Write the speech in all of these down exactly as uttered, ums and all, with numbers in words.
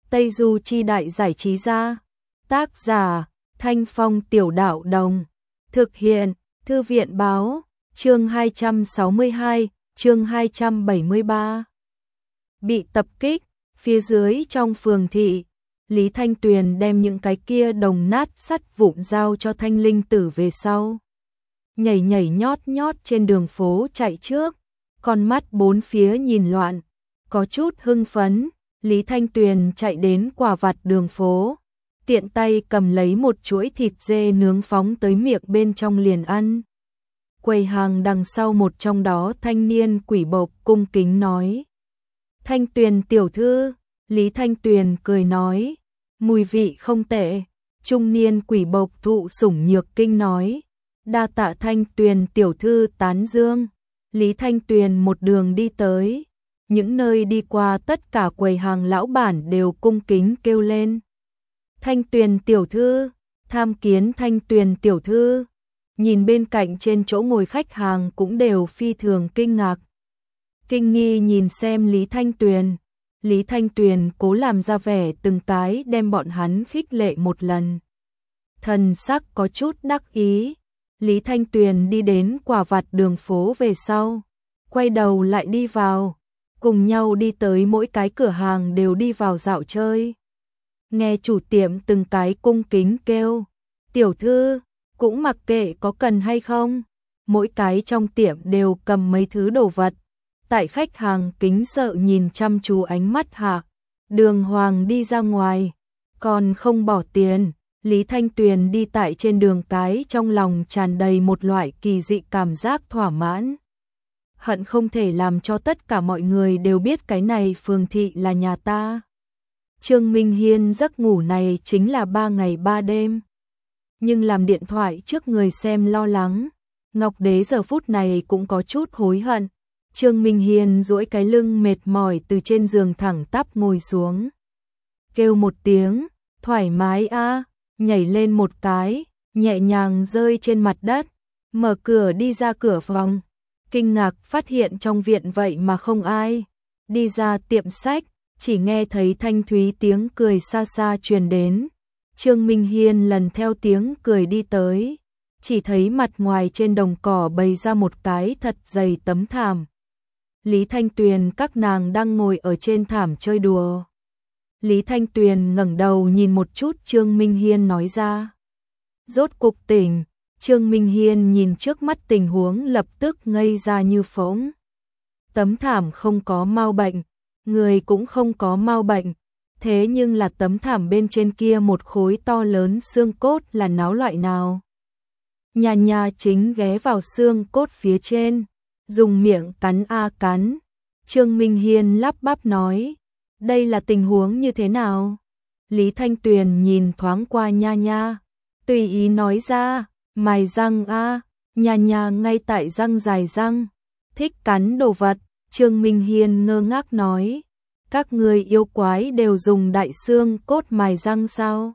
Tây Du Chi Đại Giải Trí Gia. Tác giả Thanh Phong Tiểu Đạo Đồng. Thực hiện Thư viện Báo. Chương hai trăm sáu mươi hai, chương hai trăm bảy mươi ba. Bị tập kích, phía dưới trong phường thị, Lý Thanh Tuyền đem những cái kia đồng nát sắt vụn giao cho Thanh Linh Tử về sau. Nhảy nhảy nhót nhót trên đường phố chạy trước, con mắt bốn phía nhìn loạn, có chút hưng phấn. Lý Thanh Tuyền chạy đến quả vặt đường phố, tiện tay cầm lấy một chuỗi thịt dê nướng phóng tới miệng bên trong liền ăn. Quầy hàng đằng sau một trong đó thanh niên quỷ bộc cung kính nói: Thanh Tuyền tiểu thư. Lý Thanh Tuyền cười nói: Mùi vị không tệ. Trung niên quỷ bộc thụ sủng nhược kinh nói: Đa tạ Thanh Tuyền tiểu thư tán dương. Lý Thanh Tuyền một đường đi tới, những nơi đi qua tất cả quầy hàng lão bản đều cung kính kêu lên: Thanh Tuyền tiểu thư, tham kiến Thanh Tuyền tiểu thư. Nhìn bên cạnh trên chỗ ngồi khách hàng cũng đều phi thường kinh ngạc, kinh nghi nhìn xem Lý Thanh Tuyền. Lý Thanh Tuyền cố làm ra vẻ từng cái đem bọn hắn khích lệ một lần, thần sắc có chút đắc ý. Lý Thanh Tuyền đi đến quả vặt đường phố về sau, quay đầu lại đi vào, cùng nhau đi tới mỗi cái cửa hàng đều đi vào dạo chơi. Nghe chủ tiệm từng cái cung kính kêu: Tiểu thư, cũng mặc kệ có cần hay không. Mỗi cái trong tiệm đều cầm mấy thứ đồ vật. Tại khách hàng kính sợ nhìn chăm chú ánh mắt hạ, đường hoàng đi ra ngoài, còn không bỏ tiền. Lý Thanh Tuyền đi tại trên đường cái trong lòng tràn đầy một loại kỳ dị cảm giác thỏa mãn. Hận không thể làm cho tất cả mọi người đều biết cái này phường thị là nhà ta. Trương Minh Hiên giấc ngủ này chính là ba ngày ba đêm. Nhưng làm điện thoại trước người xem lo lắng, Ngọc Đế giờ phút này cũng có chút hối hận. Trương Minh Hiên duỗi cái lưng mệt mỏi từ trên giường thẳng tắp ngồi xuống. Kêu một tiếng, thoải mái a, nhảy lên một cái, nhẹ nhàng rơi trên mặt đất, mở cửa đi ra cửa phòng. Kinh ngạc phát hiện trong viện vậy mà không ai. Đi ra tiệm sách, chỉ nghe thấy thanh thúy tiếng cười xa xa truyền đến. Trương Minh Hiên lần theo tiếng cười đi tới, chỉ thấy mặt ngoài trên đồng cỏ bày ra một cái thật dày tấm thảm. Lý Thanh Tuyền các nàng đang ngồi ở trên thảm chơi đùa. Lý Thanh Tuyền ngẩng đầu nhìn một chút Trương Minh Hiên nói ra: Rốt cục tỉnh. Trương Minh Hiên nhìn trước mắt tình huống lập tức ngây ra như phỗng. Tấm thảm không có mau bệnh, người cũng không có mau bệnh, thế nhưng là tấm thảm bên trên kia một khối to lớn xương cốt là náo loại nào? Nhà nhà chính ghé vào xương cốt phía trên, dùng miệng cắn a cắn. Trương Minh Hiên lắp bắp nói: Đây là tình huống như thế nào? Lý Thanh Tuyền nhìn thoáng qua Nha Nha, tùy ý nói ra: Mài răng a. Nha Nha ngay tại răng dài răng, thích cắn đồ vật. Trương Minh Hiên ngơ ngác nói: Các người yêu quái đều dùng đại xương cốt mài răng sao?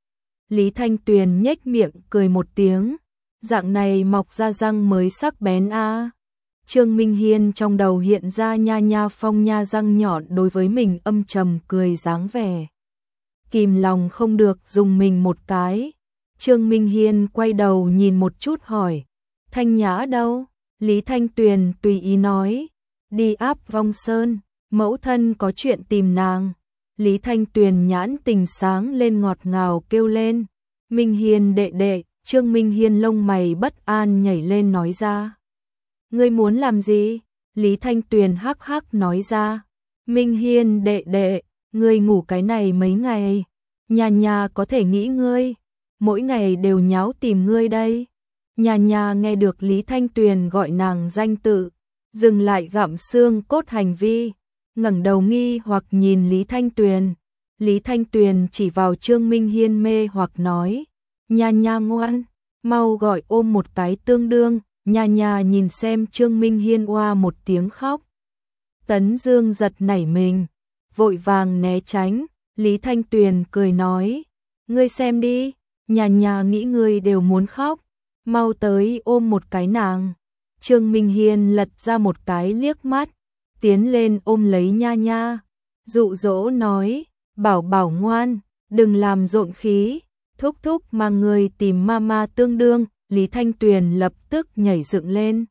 Lý Thanh Tuyền nhếch miệng cười một tiếng: Dạng này mọc ra răng mới sắc bén a. Trương Minh Hiên trong đầu hiện ra Nha Nha phong nha răng nhọn đối với mình âm trầm cười dáng vẻ, kìm lòng không được dùng mình một cái. Trương Minh Hiên quay đầu nhìn một chút hỏi: Thanh Nhã đâu? Lý Thanh Tuyền tùy ý nói: Đi Áp Vong Sơn, mẫu thân có chuyện tìm nàng. Lý Thanh Tuyền nhãn tình sáng lên ngọt ngào kêu lên: Minh Hiên đệ đệ. Trương Minh Hiên lông mày bất an nhảy lên nói ra: Ngươi muốn làm gì? Lý Thanh Tuyền hắc hắc nói ra: Minh Hiên đệ đệ, ngươi ngủ cái này mấy ngày, Nhà Nhà có thể nghĩ ngươi, mỗi ngày đều nháo tìm ngươi đây. Nhà Nhà nghe được Lý Thanh Tuyền gọi nàng danh tự, dừng lại gặm xương cốt hành vi, ngẩng đầu nghi hoặc nhìn Lý Thanh Tuyền. Lý Thanh Tuyền chỉ vào Trương Minh Hiên mê hoặc nói: Nha Nha ngoan, mau gọi ôm một cái tương đương. Nha Nha nhìn xem Trương Minh Hiên oa một tiếng khóc. Tấn Dương giật nảy mình, vội vàng né tránh. Lý Thanh Tuyền cười nói: Ngươi xem đi, Nha Nha nghĩ ngươi đều muốn khóc, mau tới ôm một cái nàng. Trương Minh Hiên lật ra một cái liếc mắt, tiến lên ôm lấy Nha Nha, dụ dỗ nói: bảo bảo ngoan, đừng làm rộn khí, thúc thúc mang người tìm mama tương đương. Lý Thanh Tuyền lập tức nhảy dựng lên,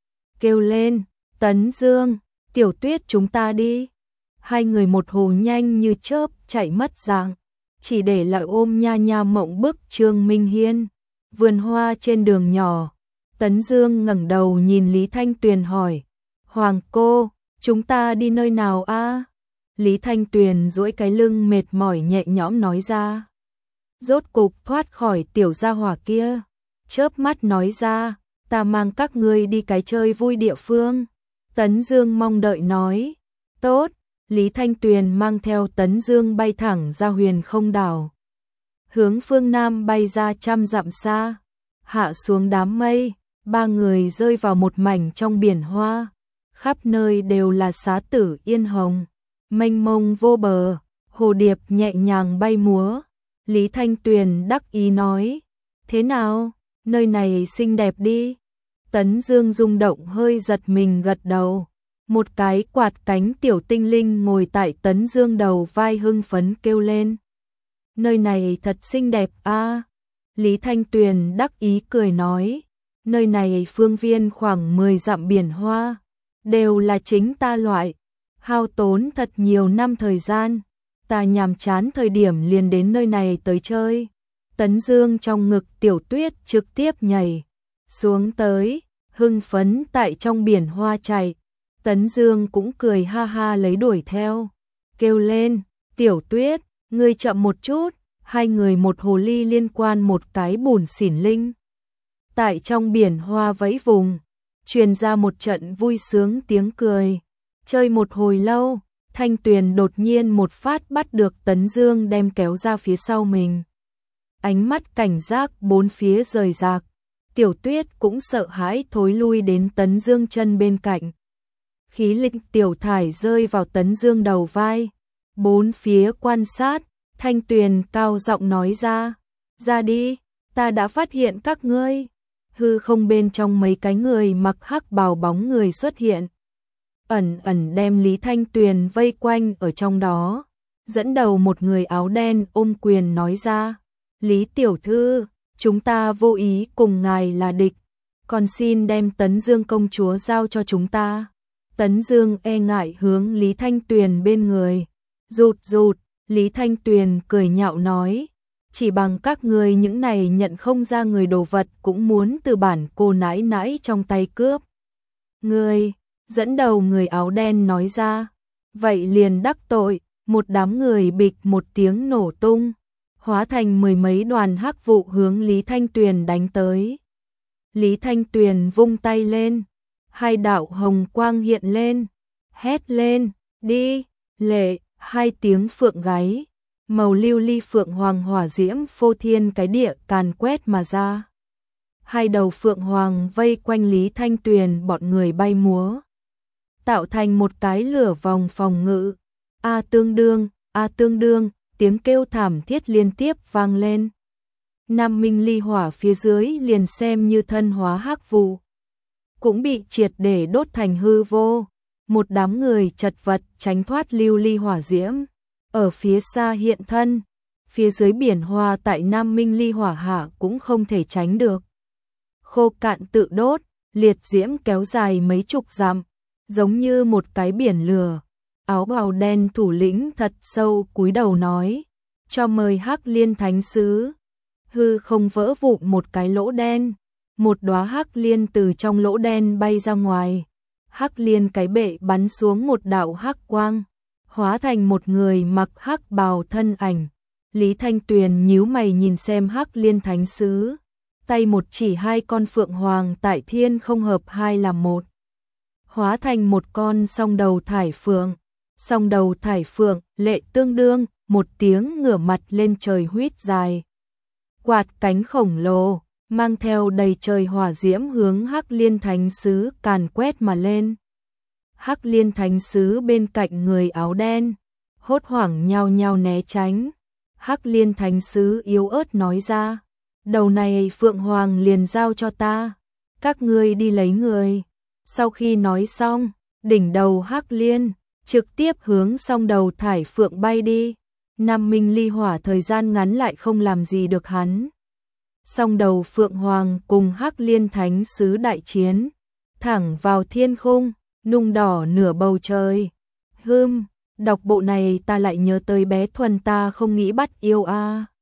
kêu lên, Tấn Dương, Tiểu Tuyết chúng ta đi. Hai người một hồ nhanh như chớp chạy mất dạng, chỉ để lại ôm nha nha mộng bức Trương Minh Hiên. Vườn hoa trên đường nhỏ, Tấn Dương ngẩng đầu nhìn Lý Thanh Tuyền hỏi, Hoàng cô, chúng ta đi nơi nào a? Lý Thanh Tuyền duỗi cái lưng mệt mỏi nhẹ nhõm nói ra. Rốt cục thoát khỏi tiểu gia hỏa kia, chớp mắt nói ra, ta mang các ngươi đi cái chơi vui địa phương. Tấn Dương mong đợi nói, tốt. Lý Thanh Tuyền mang theo Tấn Dương bay thẳng ra Huyền Không đảo, hướng phương Nam bay ra trăm dặm xa, hạ xuống đám mây, ba người rơi vào một mảnh trong biển hoa, khắp nơi đều là xá tử yên hồng, mênh mông vô bờ, hồ điệp nhẹ nhàng bay múa. Lý Thanh Tuyền đắc ý nói, thế nào, nơi này xinh đẹp đi. Tấn Dương rung động hơi giật mình gật đầu. Một cái quạt cánh tiểu tinh linh ngồi tại Tấn Dương đầu vai hưng phấn kêu lên, nơi này thật xinh đẹp a. Lý Thanh Tuyền đắc ý cười nói, nơi này phương viên khoảng mười dặm biển hoa, đều là chính ta loại, hao tốn thật nhiều năm thời gian, ta nhàm chán thời điểm liền đến nơi này tới chơi. Tấn Dương trong ngực Tiểu Tuyết trực tiếp nhảy xuống tới, hưng phấn tại trong biển hoa chạy. Tấn Dương cũng cười ha ha lấy đuổi theo, kêu lên, Tiểu Tuyết, ngươi chậm một chút. Hai người một hồ ly liên quan một cái bùn xỉn linh. Tại trong biển hoa vẫy vùng, truyền ra một trận vui sướng tiếng cười. Chơi một hồi lâu, Thanh Tuyền đột nhiên một phát bắt được Tấn Dương đem kéo ra phía sau mình. Ánh mắt cảnh giác bốn phía rời rạc, Tiểu Tuyết cũng sợ hãi thối lui đến Tấn Dương chân bên cạnh. Khí linh tiểu thải rơi vào Tấn Dương đầu vai, bốn phía quan sát, Thanh Tuyền cao giọng nói ra, ra đi, ta đã phát hiện các ngươi. Hư không bên trong mấy cái người mặc hắc bào bóng người xuất hiện, ẩn ẩn đem Lý Thanh Tuyền vây quanh ở trong đó, dẫn đầu một người áo đen ôm quyền nói ra, Lý tiểu thư, chúng ta vô ý cùng ngài là địch, còn xin đem Tấn Dương công chúa giao cho chúng ta. Tấn Dương e ngại hướng Lý Thanh Tuyền bên người, rụt rụt. Lý Thanh Tuyền cười nhạo nói, chỉ bằng các người những này nhận không ra người đồ vật cũng muốn từ bản cô nãi nãi trong tay cướp. Người, dẫn đầu người áo đen nói ra, vậy liền đắc tội. Một đám người bịch một tiếng nổ tung, hóa thành mười mấy đoàn hắc vụ hướng Lý Thanh Tuyền đánh tới. Lý Thanh Tuyền vung tay lên, hai đạo hồng quang hiện lên, hét lên, đi, lệ. Hai tiếng phượng gáy, màu lưu ly phượng hoàng hỏa diễm phô thiên cái địa càn quét mà ra. Hai đầu phượng hoàng vây quanh Lý Thanh Tuyền bọn người bay múa, tạo thành một cái lửa vòng phòng ngự. A tương đương, a tương đương, tiếng kêu thảm thiết liên tiếp vang lên. Nam Minh ly hỏa phía dưới liền xem như thân hóa hắc vụ, cũng bị triệt để đốt thành hư vô. Một đám người chật vật tránh thoát lưu ly hỏa diễm, ở phía xa hiện thân, phía dưới biển hoa tại Nam Minh ly hỏa hạ cũng không thể tránh được. Khô cạn tự đốt, liệt diễm kéo dài mấy chục dặm, giống như một cái biển lửa. Áo bào đen thủ lĩnh thật sâu cúi đầu nói, cho mời Hắc Liên Thánh Sứ. Hư không vỡ vụn một cái lỗ đen, một đóa hắc liên từ trong lỗ đen bay ra ngoài. Hắc liên cái bệ bắn xuống một đạo hắc quang, hóa thành một người mặc hắc bào thân ảnh. Lý Thanh Tuyền nhíu mày nhìn xem Hắc Liên Thánh Sứ, tay một chỉ hai con phượng hoàng tại thiên không hợp hai làm một, hóa thành một con song đầu thải phượng. Song đầu thải phượng lệ tương đương, một tiếng ngửa mặt lên trời huýt dài, quạt cánh khổng lồ, mang theo đầy trời hỏa diễm hướng Hắc Liên Thánh Sứ càn quét mà lên. Hắc Liên Thánh Sứ bên cạnh người áo đen, hốt hoảng nhao nhao né tránh. Hắc Liên Thánh Sứ yếu ớt nói ra, đầu này Phượng Hoàng liền giao cho ta, các ngươi đi lấy người. Sau khi nói xong, đỉnh đầu Hắc Liên trực tiếp hướng song đầu thải phượng bay đi. Nam Minh ly hỏa thời gian ngắn lại không làm gì được hắn. Song đầu Phượng Hoàng cùng Hắc Liên Thánh Sứ đại chiến, thẳng vào thiên khung, nung đỏ nửa bầu trời. Hưm, đọc bộ này ta lại nhớ tới bé Thuần ta không nghĩ bắt yêu a. À.